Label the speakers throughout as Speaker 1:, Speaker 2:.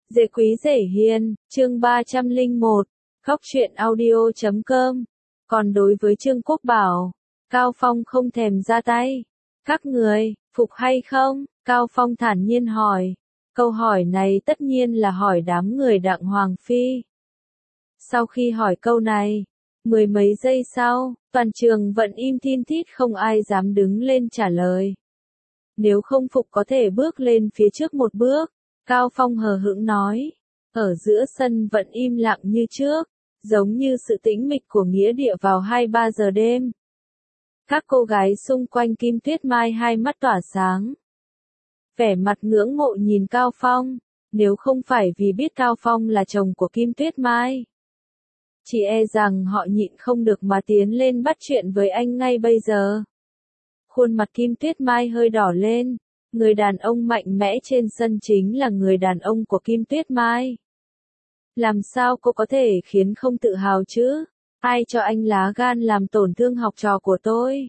Speaker 1: Dễ quý dễ hiền, chương 301, Khóc Chuyện Audio.com. Còn đối với Trương Quốc Bảo, Cao Phong không thèm ra tay. Các người, phục hay không? Cao Phong thản nhiên hỏi. Câu hỏi này tất nhiên là hỏi đám người Đặng Hoàng Phi. Sau khi hỏi câu này, mười mấy giây sau, toàn trường vẫn im thin thít không ai dám đứng lên trả lời. Nếu không phục có thể bước lên phía trước một bước, Cao Phong hờ hững nói. Ở giữa sân vẫn im lặng như trước, giống như sự tĩnh mịch của nghĩa địa vào 2-3 giờ đêm. Các cô gái xung quanh Kim Tuyết Mai hai mắt tỏa sáng. Vẻ mặt ngưỡng mộ nhìn Cao Phong, nếu không phải vì biết Cao Phong là chồng của Kim Tuyết Mai. Chỉ e rằng họ nhịn không được mà tiến lên bắt chuyện với anh ngay bây giờ. Khuôn mặt Kim Tuyết Mai hơi đỏ lên, người đàn ông mạnh mẽ trên sân chính là người đàn ông của Kim Tuyết Mai. Làm sao cô có thể khiến không tự hào chứ? Ai cho anh lá gan làm tổn thương học trò của tôi?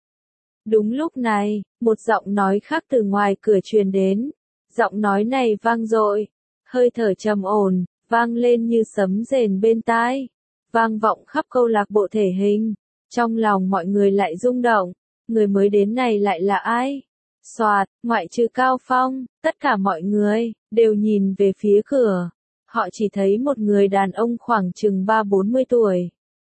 Speaker 1: Đúng lúc này, một giọng nói khác từ ngoài cửa truyền đến. Giọng nói này vang dội, hơi thở trầm ổn, vang lên như sấm rền bên tai, vang vọng khắp câu lạc bộ thể hình. Trong lòng mọi người lại rung động, người mới đến này lại là ai? Soạt, ngoại trừ Cao Phong, tất cả mọi người đều nhìn về phía cửa. Họ chỉ thấy một người đàn ông khoảng chừng 30-40 tuổi.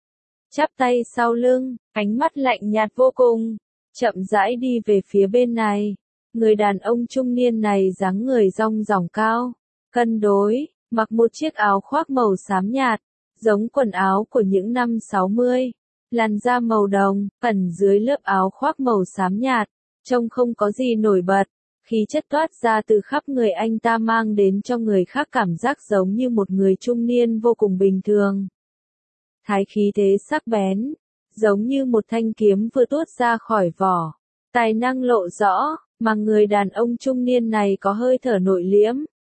Speaker 1: Chắp tay sau lưng, ánh mắt lạnh nhạt vô cùng, chậm rãi đi về phía bên này. Người đàn ông trung niên này dáng người rong ròng cao, cân đối, mặc một chiếc áo khoác màu xám nhạt, giống quần áo của những năm 60. Làn da màu đồng, ẩn dưới lớp áo khoác màu xám nhạt, trông không có gì nổi bật. Khí chất toát ra từ khắp người anh ta mang đến cho người khác cảm giác giống như một người trung niên vô cùng bình thường. Thái khí thế sắc bén, giống như một thanh kiếm vừa tuốt ra khỏi vỏ. Tài năng lộ rõ, mà người đàn ông trung niên này có hơi thở nội liễm.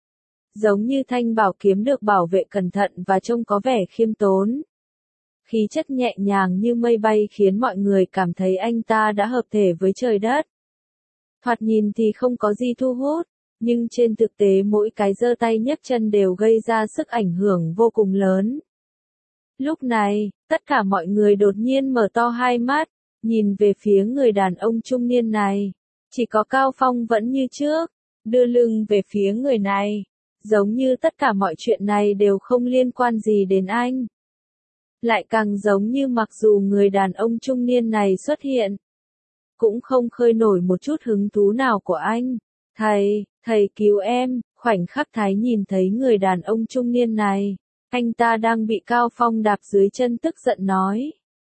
Speaker 1: Giống như thanh bảo kiếm được bảo vệ cẩn thận và trông có vẻ khiêm tốn. Khí chất nhẹ nhàng như mây bay khiến mọi người cảm thấy anh ta đã hợp thể với trời đất. Thoạt nhìn thì không có gì thu hút, nhưng trên thực tế mỗi cái giơ tay nhấc chân đều gây ra sức ảnh hưởng vô cùng lớn. Lúc này, tất cả mọi người đột nhiên mở to hai mắt, nhìn về phía người đàn ông trung niên này. Chỉ có Cao Phong vẫn như trước, đưa lưng về phía người này, giống như tất cả mọi chuyện này đều không liên quan gì đến anh. Lại càng giống như mặc dù người đàn ông trung niên này xuất hiện, cũng không khơi nổi một chút hứng thú nào của anh. Thầy cứu em. Khoảnh khắc Thái nhìn thấy người đàn ông trung niên này, anh ta đang bị Cao Phong đạp dưới chân tức giận nói.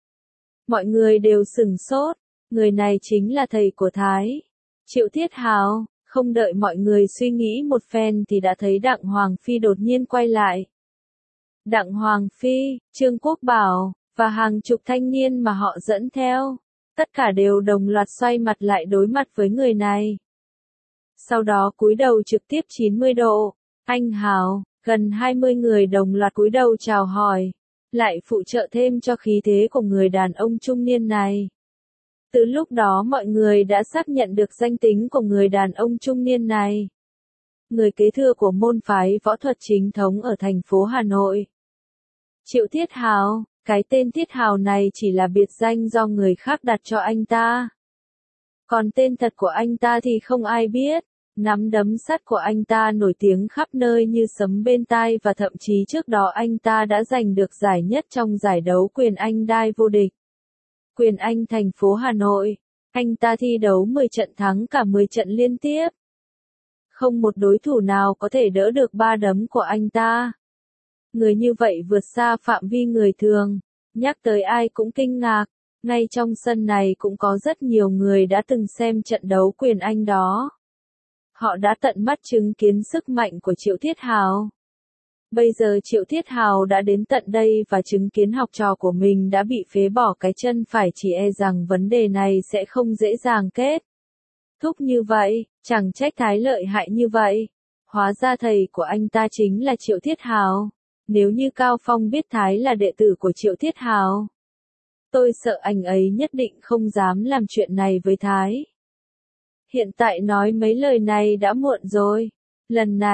Speaker 1: Mọi người đều sửng sốt, người này chính là thầy của Thái, Triệu Thiết Hào. Không đợi mọi người suy nghĩ một phen thì đã thấy Đặng Hoàng Phi đột nhiên quay lại. Đặng Hoàng Phi, Trương Quốc Bảo, và hàng chục thanh niên mà họ dẫn theo. Tất cả đều đồng loạt xoay mặt lại đối mặt với người này. Sau đó cúi đầu trực tiếp 90 độ. Anh Hào, gần 20 người đồng loạt cúi đầu chào hỏi. Lại phụ trợ thêm cho khí thế của người đàn ông trung niên này. Từ lúc đó mọi người đã xác nhận được danh tính của người đàn ông trung niên này. Người kế thừa của môn phái võ thuật chính thống ở thành phố Hà Nội. Triệu Thiết Hào. Cái tên Thiết Hào này chỉ là biệt danh do người khác đặt cho anh ta. Còn tên thật của anh ta thì không ai biết. Nắm đấm sắt của anh ta nổi tiếng khắp nơi như sấm bên tai và thậm chí trước đó anh ta đã giành được giải nhất trong giải đấu Quyền Anh đai vô địch. Quyền Anh thành phố Hà Nội. Anh ta thi đấu 10 trận thắng cả 10 trận liên tiếp. Không một đối thủ nào có thể đỡ được ba đấm của anh ta. Người như vậy vượt xa phạm vi người thường, nhắc tới ai cũng kinh ngạc, ngay trong sân này cũng có rất nhiều người đã từng xem trận đấu Quyền Anh đó. Họ đã tận mắt chứng kiến sức mạnh của Triệu Thiết Hào. Bây giờ Triệu Thiết Hào đã đến tận đây và chứng kiến học trò của mình đã bị phế bỏ cái chân phải, chỉ e rằng vấn đề này sẽ không dễ dàng kết thúc như vậy, chẳng trách Thái lợi hại như vậy. Hóa ra thầy của anh ta chính là Triệu Thiết Hào. Nếu như Cao Phong biết Thái là đệ tử của Triệu Thiết Hào, tôi sợ anh ấy nhất định không dám làm chuyện này với Thái. Hiện tại nói mấy lời này đã muộn rồi. Lần này,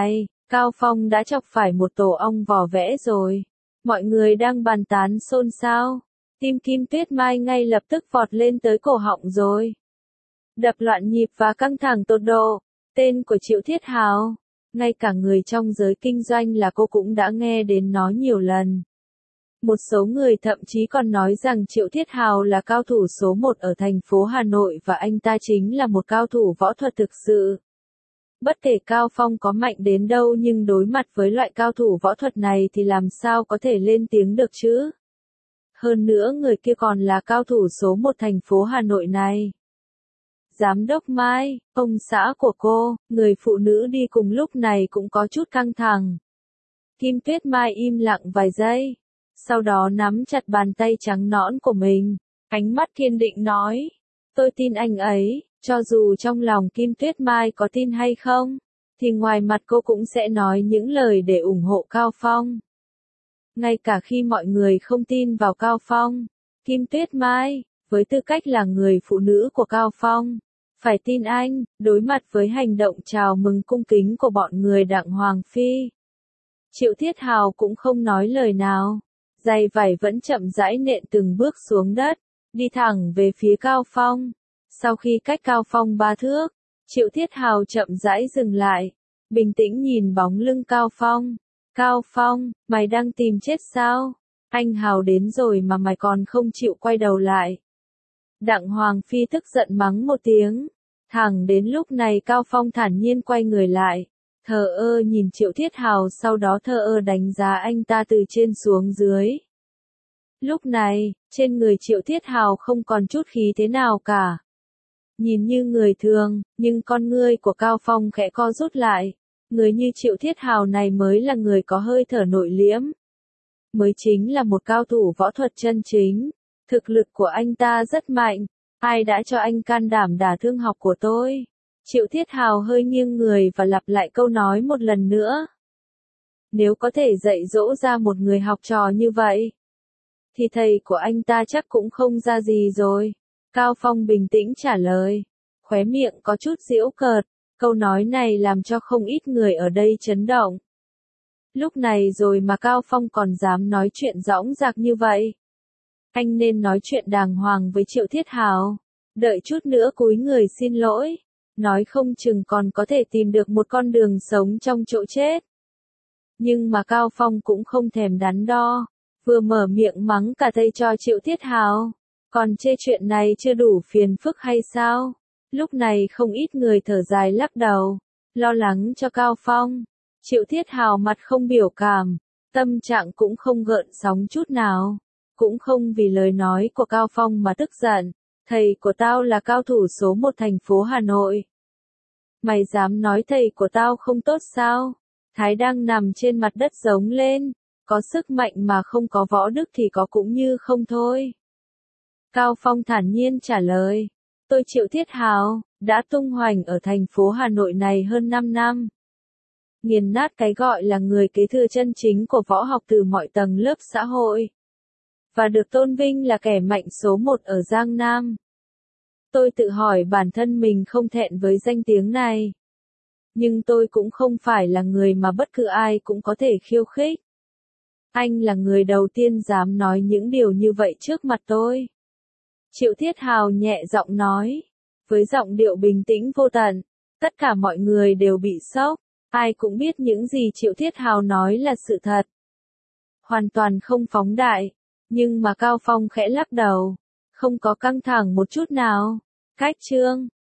Speaker 1: Cao Phong đã chọc phải một tổ ong vò vẽ rồi. Mọi người đang bàn tán xôn xao. Tim Kim Tuyết Mai ngay lập tức vọt lên tới cổ họng rồi. Đập loạn nhịp và căng thẳng tột độ. Tên của Triệu Thiết Hào. Ngay cả người trong giới kinh doanh là cô cũng đã nghe đến nó nhiều lần. Một số người thậm chí còn nói rằng Triệu Thiết Hào là cao thủ số 1 ở thành phố Hà Nội và anh ta chính là một cao thủ võ thuật thực sự. Bất kể Cao Phong có mạnh đến đâu nhưng đối mặt với loại cao thủ võ thuật này thì làm sao có thể lên tiếng được chứ? Hơn nữa người kia còn là cao thủ số 1 thành phố Hà Nội này. Giám đốc Mai, ông xã của cô, người phụ nữ đi cùng lúc này cũng có chút căng thẳng. Kim Tuyết Mai im lặng vài giây, sau đó nắm chặt bàn tay trắng nõn của mình, ánh mắt kiên định nói, tôi tin anh ấy, cho dù trong lòng Kim Tuyết Mai có tin hay không, thì ngoài mặt cô cũng sẽ nói những lời để ủng hộ Cao Phong. Ngay cả khi mọi người không tin vào Cao Phong, Kim Tuyết Mai, với tư cách là người phụ nữ của Cao Phong, phải tin anh, đối mặt với hành động chào mừng cung kính của bọn người Đặng Hoàng Phi. Triệu Thiết Hào cũng không nói lời nào, giày vải vẫn chậm rãi nện từng bước xuống đất, đi thẳng về phía Cao Phong. Sau khi cách Cao Phong 3 thước, Triệu Thiết Hào chậm rãi dừng lại, bình tĩnh nhìn bóng lưng Cao Phong. Cao Phong, mày đang tìm chết sao? Anh Hào đến rồi mà mày còn không chịu quay đầu lại. Đặng Hoàng Phi tức giận mắng một tiếng. Thẳng đến lúc này Cao Phong thản nhiên quay người lại, thờ ơ nhìn Triệu Thiết Hào, sau đó thờ ơ đánh giá anh ta từ trên xuống dưới. Lúc này, trên người Triệu Thiết Hào không còn chút khí thế nào cả. Nhìn như người thường, nhưng con ngươi của Cao Phong khẽ co rút lại. Người như Triệu Thiết Hào này mới là người có hơi thở nội liễm. Mới chính là một cao thủ võ thuật chân chính. Thực lực của anh ta rất mạnh. Ai đã cho anh can đảm đả thương học của tôi? Triệu Thiết Hào hơi nghiêng người và lặp lại câu nói một lần nữa. Nếu có thể dạy dỗ ra một người học trò như vậy, thì thầy của anh ta chắc cũng không ra gì rồi. Cao Phong bình tĩnh trả lời. Khóe miệng có chút giễu cợt. Câu nói này làm cho không ít người ở đây chấn động. Lúc này rồi mà Cao Phong còn dám nói chuyện dõng dạc như vậy. Anh nên nói chuyện đàng hoàng với Triệu Thiết Hào. Đợi chút nữa cúi người xin lỗi. Nói không chừng còn có thể tìm được một con đường sống trong chỗ chết. Nhưng mà Cao Phong cũng không thèm đắn đo. Vừa mở miệng mắng cả thầy cho Triệu Thiết Hào. Còn chê chuyện này chưa đủ phiền phức hay sao? Lúc này không ít người thở dài lắc đầu. Lo lắng cho Cao Phong. Triệu Thiết Hào mặt không biểu cảm. Tâm trạng cũng không gợn sóng chút nào. Cũng không vì lời nói của Cao Phong mà tức giận. Thầy của tao là cao thủ số 1 thành phố Hà Nội. Mày dám nói thầy của tao không tốt sao? Thái đang nằm trên mặt đất giống lên. Có sức mạnh mà không có võ đức thì có cũng như không thôi. Cao Phong thản nhiên trả lời. Tôi Triệu Thiết Hào, đã tung hoành ở thành phố Hà Nội này hơn 5 năm. Nghiền nát cái gọi là người kế thừa chân chính của võ học từ mọi tầng lớp xã hội. Và được tôn vinh là kẻ mạnh số 1 ở Giang Nam. Tôi tự hỏi bản thân mình không thẹn với danh tiếng này. Nhưng tôi cũng không phải là người mà bất cứ ai cũng có thể khiêu khích. Anh là người đầu tiên dám nói những điều như vậy trước mặt tôi. Triệu Thiết Hào nhẹ giọng nói, với giọng điệu bình tĩnh vô tận. Tất cả mọi người đều bị sốc. Ai cũng biết những gì Triệu Thiết Hào nói là sự thật. Hoàn toàn không phóng đại. Nhưng mà Cao Phong khẽ lắc đầu. Không có căng thẳng một chút nào. Cách chương.